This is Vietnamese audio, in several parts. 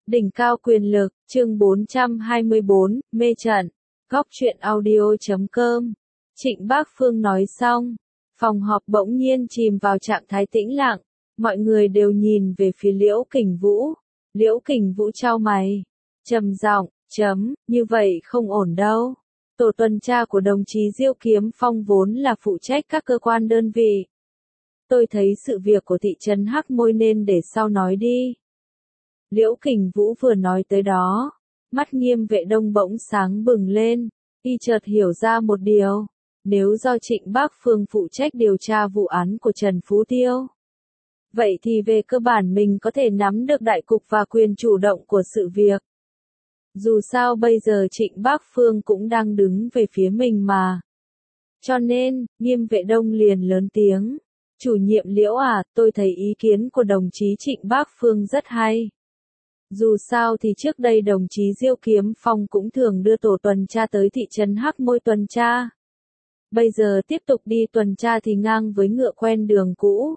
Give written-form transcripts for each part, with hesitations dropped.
Đỉnh cao quyền lực, chương 424, mê trận. Góc truyện audio.com. Trịnh Bác Phương nói xong, phòng họp bỗng nhiên chìm vào trạng thái tĩnh lặng, mọi người đều nhìn về phía Liễu Kình Vũ. Liễu Kình Vũ chau mày, trầm giọng, như vậy không ổn đâu. Tổ tuần tra của đồng chí Diêu Kiếm Phong vốn là phụ trách các cơ quan đơn vị. Tôi thấy sự việc của thị trấn Hắc Môi nên để sau nói đi. Liễu Kình Vũ vừa nói tới đó, mắt Nghiêm Vệ Đông bỗng sáng bừng lên, y chợt hiểu ra một điều, nếu do Trịnh Bác Phương phụ trách điều tra vụ án của Trần Phú Tiêu. Vậy thì về cơ bản mình có thể nắm được đại cục và quyền chủ động của sự việc. Dù sao bây giờ Trịnh Bác Phương cũng đang đứng về phía mình mà. Cho nên, Nghiêm Vệ Đông liền lớn tiếng, chủ nhiệm Liễu à, tôi thấy ý kiến của đồng chí Trịnh Bác Phương rất hay. Dù sao thì trước đây đồng chí Diêu Kiếm Phong cũng thường đưa tổ tuần tra tới thị trấn Hắc Môi tuần tra. Bây giờ tiếp tục đi tuần tra thì ngang với ngựa quen đường cũ.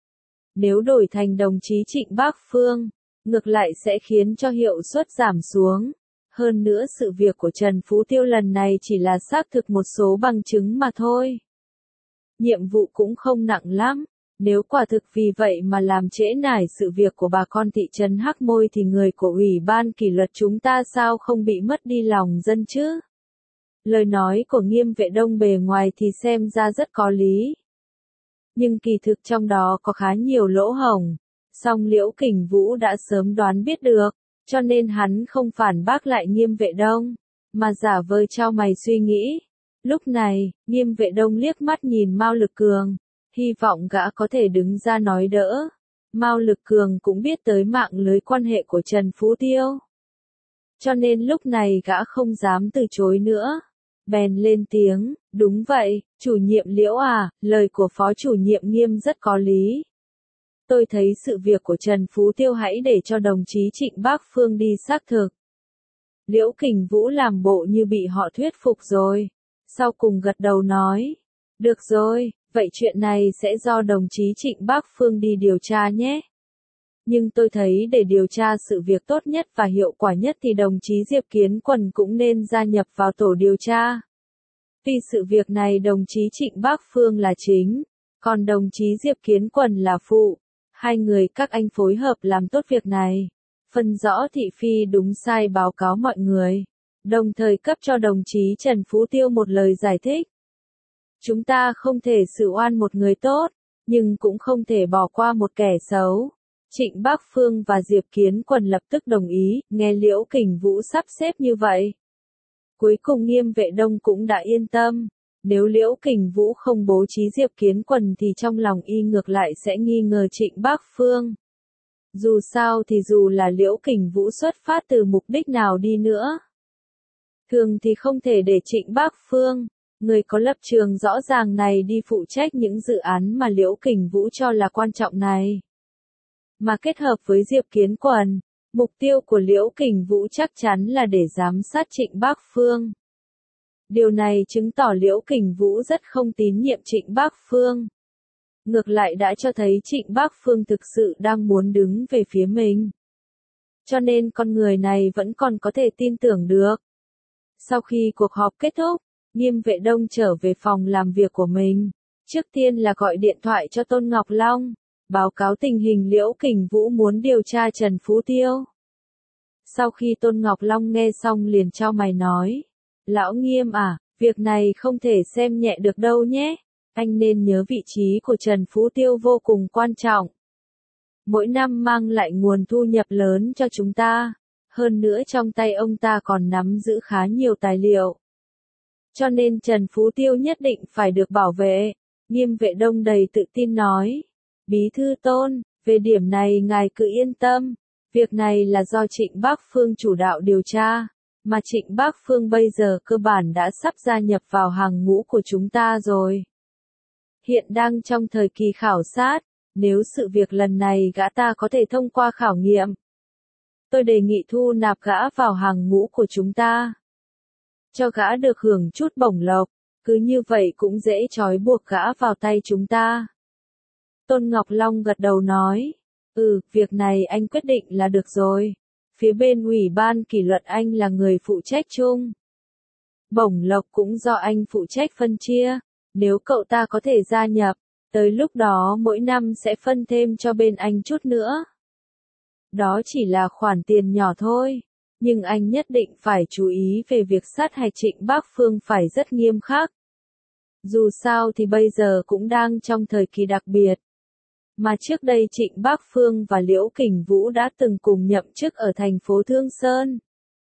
Nếu đổi thành đồng chí Trịnh Bác Phương, ngược lại sẽ khiến cho hiệu suất giảm xuống. Hơn nữa sự việc của Trần Phú Tiêu lần này chỉ là xác thực một số bằng chứng mà thôi. Nhiệm vụ cũng không nặng lắm. Nếu quả thực vì vậy mà làm trễ nải sự việc của bà con thị trấn Hắc Môi thì người của Ủy ban kỷ luật chúng ta sao không bị mất đi lòng dân chứ? Lời nói của Nghiêm Vệ Đông bề ngoài thì xem ra rất có lý. Nhưng kỳ thực trong đó có khá nhiều lỗ hổng. Song Liễu Kình Vũ đã sớm đoán biết được, cho nên hắn không phản bác lại Nghiêm Vệ Đông, mà giả vờ chau mày suy nghĩ. Lúc này, Nghiêm Vệ Đông liếc mắt nhìn Mao Lực Cường, hy vọng gã có thể đứng ra nói đỡ. Mao Lực Cường cũng biết tới mạng lưới quan hệ của Trần Phú Tiêu. Cho nên lúc này gã không dám từ chối nữa. Bèn lên tiếng, đúng vậy, chủ nhiệm Liễu à, lời của phó chủ nhiệm Nghiêm rất có lý. Tôi thấy sự việc của Trần Phú Tiêu hãy để cho đồng chí Trịnh Bác Phương đi xác thực. Liễu Kình Vũ làm bộ như bị họ thuyết phục rồi. Sau cùng gật đầu nói, được rồi, vậy chuyện này sẽ do đồng chí Trịnh Bác Phương đi điều tra nhé. Nhưng tôi thấy để điều tra sự việc tốt nhất và hiệu quả nhất thì đồng chí Diệp Kiến Quần cũng nên gia nhập vào tổ điều tra. Vì sự việc này đồng chí Trịnh Bác Phương là chính, còn đồng chí Diệp Kiến Quần là phụ. Hai người các anh phối hợp làm tốt việc này. Phân rõ thị phi đúng sai báo cáo mọi người. Đồng thời cấp cho đồng chí Trần Phú Tiêu một lời giải thích. Chúng ta không thể xử oan một người tốt, nhưng cũng không thể bỏ qua một kẻ xấu. Trịnh Bác Phương và Diệp Kiến Quần lập tức đồng ý, nghe Liễu Kình Vũ sắp xếp như vậy. Cuối cùng Nghiêm Vệ Đông cũng đã yên tâm. Nếu Liễu Kình Vũ không bố trí Diệp Kiến Quần thì trong lòng y ngược lại sẽ nghi ngờ Trịnh Bác Phương. Dù sao thì dù là Liễu Kình Vũ xuất phát từ mục đích nào đi nữa, thường thì không thể để Trịnh Bác Phương, người có lập trường rõ ràng này đi phụ trách những dự án mà Liễu Kình Vũ cho là quan trọng này. Mà kết hợp với Diệp Kiến Quần, mục tiêu của Liễu Kình Vũ chắc chắn là để giám sát Trịnh Bác Phương. Điều này chứng tỏ Liễu Kình Vũ rất không tín nhiệm Trịnh Bác Phương. Ngược lại đã cho thấy Trịnh Bác Phương thực sự đang muốn đứng về phía mình. Cho nên con người này vẫn còn có thể tin tưởng được. Sau khi cuộc họp kết thúc, Nghiêm Vệ Đông trở về phòng làm việc của mình. Trước tiên là gọi điện thoại cho Tôn Ngọc Long, báo cáo tình hình Liễu Kình Vũ muốn điều tra Trần Phú Tiêu. Sau khi Tôn Ngọc Long nghe xong liền chau mày nói, Lão Nghiêm à, việc này không thể xem nhẹ được đâu nhé. Anh nên nhớ vị trí của Trần Phú Tiêu vô cùng quan trọng. Mỗi năm mang lại nguồn thu nhập lớn cho chúng ta. Hơn nữa trong tay ông ta còn nắm giữ khá nhiều tài liệu. Cho nên Trần Phú Tiêu nhất định phải được bảo vệ. Nghiêm Vệ Đông đầy tự tin nói. Bí thư Tôn, về điểm này ngài cứ yên tâm. Việc này là do Trịnh Bác Phương chủ đạo điều tra. Mà Trịnh Bác Phương bây giờ cơ bản đã sắp gia nhập vào hàng ngũ của chúng ta rồi. Hiện đang trong thời kỳ khảo sát, nếu sự việc lần này gã ta có thể thông qua khảo nghiệm, tôi đề nghị thu nạp gã vào hàng ngũ của chúng ta. Cho gã được hưởng chút bổng lộc, cứ như vậy cũng dễ trói buộc gã vào tay chúng ta. Tôn Ngọc Long gật đầu nói, việc này anh quyết định là được rồi. Phía bên ủy ban kỷ luật anh là người phụ trách chung. Bổng lộc cũng do anh phụ trách phân chia. Nếu cậu ta có thể gia nhập, tới lúc đó mỗi năm sẽ phân thêm cho bên anh chút nữa. Đó chỉ là khoản tiền nhỏ thôi, nhưng anh nhất định phải chú ý về việc sát hạch Trịnh Bác Phương phải rất nghiêm khắc. Dù sao thì bây giờ cũng đang trong thời kỳ đặc biệt. Mà trước đây Trịnh Bác Phương và Liễu Kình Vũ đã từng cùng nhậm chức ở thành phố Thương Sơn.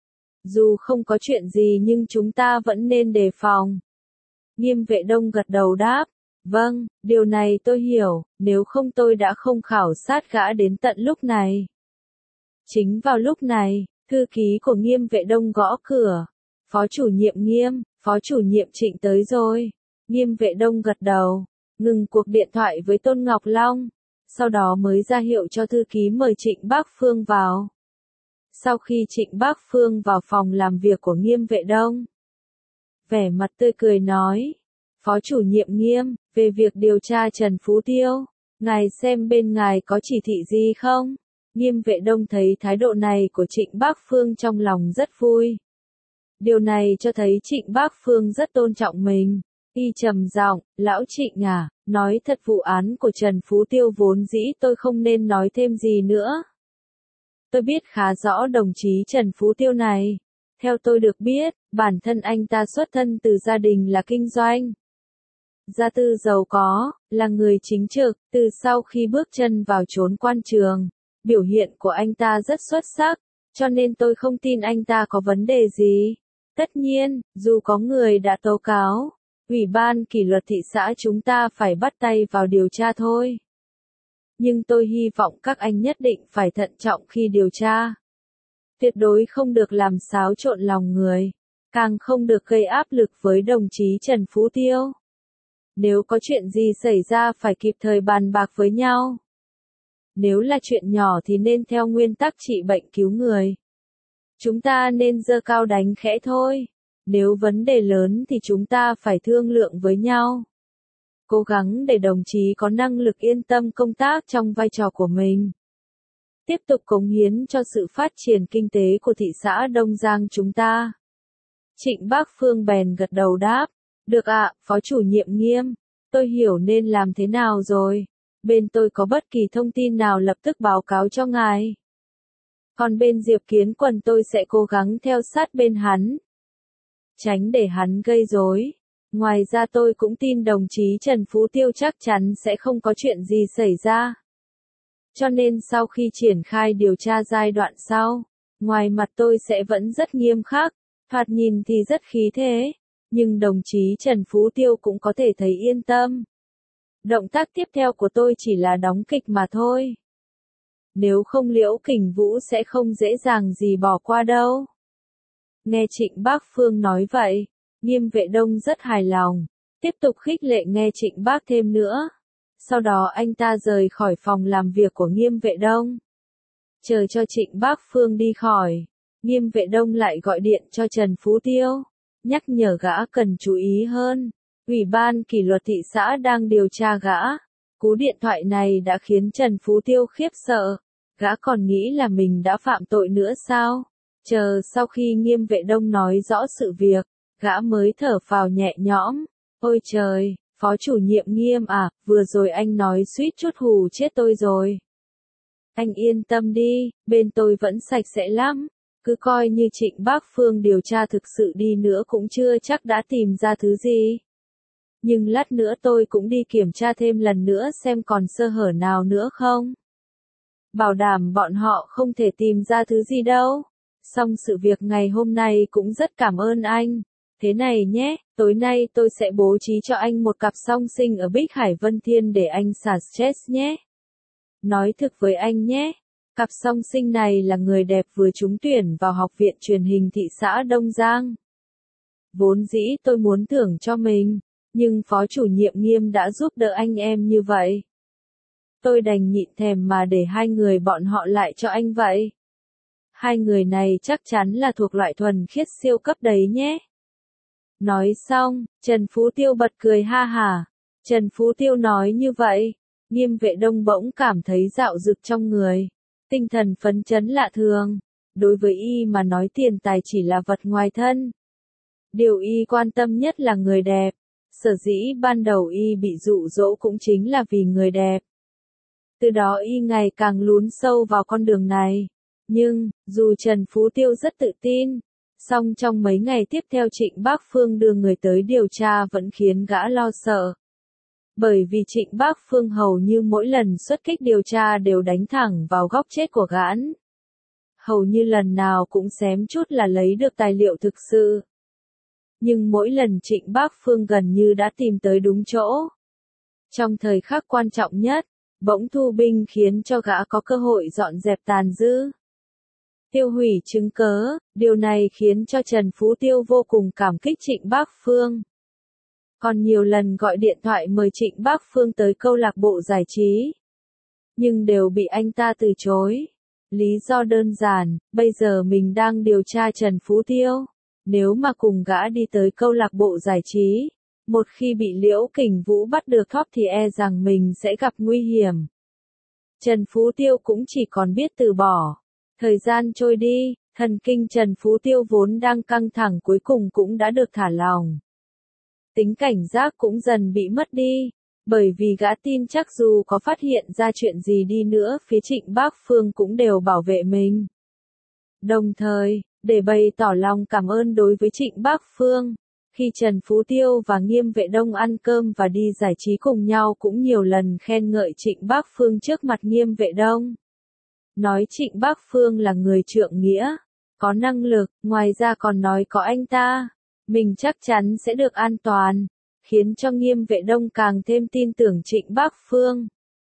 Dù không có chuyện gì nhưng chúng ta vẫn nên đề phòng. Nghiêm Vệ Đông gật đầu đáp. Vâng, điều này tôi hiểu, nếu không tôi đã không khảo sát gã đến tận lúc này. Chính vào lúc này, thư ký của Nghiêm Vệ Đông gõ cửa. Phó chủ nhiệm Nghiêm, phó chủ nhiệm Trịnh tới rồi. Nghiêm Vệ Đông gật đầu, ngừng cuộc điện thoại với Tôn Ngọc Long. Sau đó mới ra hiệu cho thư ký mời Trịnh Bác Phương vào. Sau khi Trịnh Bác Phương vào phòng làm việc của Nghiêm Vệ Đông, vẻ mặt tươi cười nói, Phó chủ nhiệm Nghiêm, về việc điều tra Trần Phú Tiêu, ngài xem bên ngài có chỉ thị gì không? Nghiêm Vệ Đông thấy thái độ này của Trịnh Bác Phương trong lòng rất vui. Điều này cho thấy Trịnh Bác Phương rất tôn trọng mình. Y trầm giọng, lão Trịnh à, nói thật vụ án của Trần Phú Tiêu vốn dĩ tôi không nên nói thêm gì nữa. Tôi biết khá rõ đồng chí Trần Phú Tiêu này. Theo tôi được biết, bản thân anh ta xuất thân từ gia đình là kinh doanh. Gia tư giàu có, là người chính trực, từ sau khi bước chân vào chốn quan trường, biểu hiện của anh ta rất xuất sắc, cho nên tôi không tin anh ta có vấn đề gì. Tất nhiên, dù có người đã tố cáo, Ủy ban kỷ luật thị xã chúng ta phải bắt tay vào điều tra thôi. Nhưng tôi hy vọng các anh nhất định phải thận trọng khi điều tra. Tuyệt đối không được làm xáo trộn lòng người, càng không được gây áp lực với đồng chí Trần Phú Tiêu. Nếu có chuyện gì xảy ra phải kịp thời bàn bạc với nhau. Nếu là chuyện nhỏ thì nên theo nguyên tắc trị bệnh cứu người. Chúng ta nên giơ cao đánh khẽ thôi. Nếu vấn đề lớn thì chúng ta phải thương lượng với nhau. Cố gắng để đồng chí có năng lực yên tâm công tác trong vai trò của mình. Tiếp tục cống hiến cho sự phát triển kinh tế của thị xã Đông Giang chúng ta. Trịnh Bác Phương bèn gật đầu đáp. Được ạ, Phó chủ nhiệm Nghiêm. Tôi hiểu nên làm thế nào rồi. Bên tôi có bất kỳ thông tin nào lập tức báo cáo cho ngài. Còn bên Diệp Kiến Quân tôi sẽ cố gắng theo sát bên hắn. Tránh để hắn gây rối. Ngoài ra tôi cũng tin đồng chí Trần Phú Tiêu chắc chắn sẽ không có chuyện gì xảy ra. Cho nên sau khi triển khai điều tra giai đoạn sau, ngoài mặt tôi sẽ vẫn rất nghiêm khắc, thoạt nhìn thì rất khí thế, nhưng đồng chí Trần Phú Tiêu cũng có thể thấy yên tâm. Động tác tiếp theo của tôi chỉ là đóng kịch mà thôi. Nếu không Liễu Kình Vũ sẽ không dễ dàng gì bỏ qua đâu. Nghe Trịnh Bác Phương nói vậy, Nghiêm Vệ Đông rất hài lòng, tiếp tục khích lệ nghe Trịnh Bác thêm nữa. Sau đó anh ta rời khỏi phòng làm việc của Nghiêm Vệ Đông. Chờ cho Trịnh Bác Phương đi khỏi, Nghiêm Vệ Đông lại gọi điện cho Trần Phú Tiêu, nhắc nhở gã cần chú ý hơn. Ủy ban kỷ luật thị xã đang điều tra gã. Cú điện thoại này đã khiến Trần Phú Tiêu khiếp sợ. Gã còn nghĩ là mình đã phạm tội nữa sao? Chờ sau khi Nghiêm Vệ Đông nói rõ sự việc, gã mới thở phào nhẹ nhõm. Ôi trời, Phó chủ nhiệm Nghiêm à, vừa rồi anh nói suýt chút hù chết tôi rồi. Anh yên tâm đi, bên tôi vẫn sạch sẽ lắm. Cứ coi như Trịnh Bác Phương điều tra thực sự đi nữa cũng chưa chắc đã tìm ra thứ gì. Nhưng lát nữa tôi cũng đi kiểm tra thêm lần nữa xem còn sơ hở nào nữa không. Bảo đảm bọn họ không thể tìm ra thứ gì đâu. Xong sự việc ngày hôm nay cũng rất cảm ơn anh. Thế này nhé, tối nay tôi sẽ bố trí cho anh một cặp song sinh ở Bích Hải Vân Thiên để anh xả stress nhé. Nói thực với anh nhé, cặp song sinh này là người đẹp vừa trúng tuyển vào Học viện Truyền hình thị xã Đông Giang. Vốn dĩ tôi muốn thưởng cho mình, nhưng Phó chủ nhiệm Nghiêm đã giúp đỡ anh em như vậy. Tôi đành nhịn thèm mà để hai người bọn họ lại cho anh vậy. Hai người này chắc chắn là thuộc loại thuần khiết siêu cấp đấy nhé. Nói xong, Trần Phú Tiêu bật cười ha hả. Trần Phú Tiêu nói như vậy, Nghiêm Vệ Đông bỗng cảm thấy dạo dực trong người. Tinh thần phấn chấn lạ thường. đối với y mà nói tiền tài chỉ là vật ngoài thân. Điều y quan tâm nhất là người đẹp, sở dĩ ban đầu y bị dụ dỗ cũng chính là vì người đẹp. Từ đó y ngày càng lún sâu vào con đường này. Nhưng, dù Trần Phú Tiêu rất tự tin, song trong mấy ngày tiếp theo Trịnh Bác Phương đưa người tới điều tra vẫn khiến gã lo sợ. Bởi vì Trịnh Bác Phương hầu như mỗi lần xuất kích điều tra đều đánh thẳng vào góc chết của gã. Hầu như lần nào cũng xém chút là lấy được tài liệu thực sự. Nhưng mỗi lần Trịnh Bác Phương gần như đã tìm tới đúng chỗ. Trong thời khắc quan trọng nhất, bỗng thu binh khiến cho gã có cơ hội dọn dẹp tàn dư, tiêu hủy chứng cớ. Điều này khiến cho Trần Phú Tiêu vô cùng cảm kích Trịnh Bác Phương. Còn nhiều lần gọi điện thoại mời Trịnh Bác Phương tới câu lạc bộ giải trí, nhưng đều bị anh ta từ chối. Lý do đơn giản, bây giờ mình đang điều tra Trần Phú Tiêu. Nếu mà cùng gã đi tới câu lạc bộ giải trí, một khi bị Liễu Kình Vũ bắt được thóp thì e rằng mình sẽ gặp nguy hiểm. Trần Phú Tiêu cũng chỉ còn biết từ bỏ. Thời gian trôi đi, thần kinh Trần Phú Tiêu vốn đang căng thẳng cuối cùng cũng đã được thả lỏng. Tính cảnh giác cũng dần bị mất đi, bởi vì gã tin chắc dù có phát hiện ra chuyện gì đi nữa phía Trịnh Bác Phương cũng đều bảo vệ mình. Đồng thời, để bày tỏ lòng cảm ơn đối với Trịnh Bác Phương, khi Trần Phú Tiêu và Nghiêm Vệ Đông ăn cơm và đi giải trí cùng nhau cũng nhiều lần khen ngợi Trịnh Bác Phương trước mặt Nghiêm Vệ Đông. Nói Trịnh Bác Phương là người trượng nghĩa, có năng lực, ngoài ra còn nói có anh ta, mình chắc chắn sẽ được an toàn, khiến cho Nghiêm Vệ Đông càng thêm tin tưởng Trịnh Bác Phương.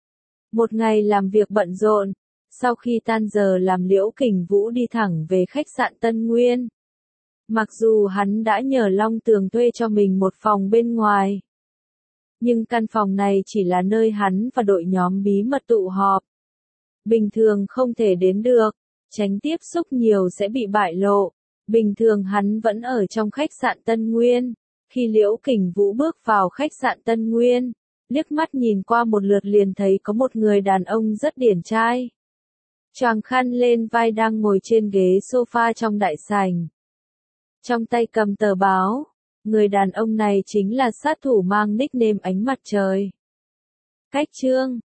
Một ngày làm việc bận rộn, sau khi tan giờ làm Liễu Kình Vũ đi thẳng về khách sạn Tân Nguyên. Mặc dù hắn đã nhờ Long Tường thuê cho mình một phòng bên ngoài, nhưng căn phòng này chỉ là nơi hắn và đội nhóm bí mật tụ họp. Bình thường không thể đến được, tránh tiếp xúc nhiều sẽ bị bại lộ. Bình thường hắn vẫn ở trong khách sạn Tân Nguyên. Khi Liễu Kình Vũ bước vào khách sạn Tân Nguyên, liếc mắt nhìn qua một lượt liền thấy có một người đàn ông rất điển trai. Choàng khăn lên vai đang ngồi trên ghế sofa trong đại sảnh. Trong tay cầm tờ báo, người đàn ông này chính là sát thủ mang nickname Ánh Mặt Trời. Cách chương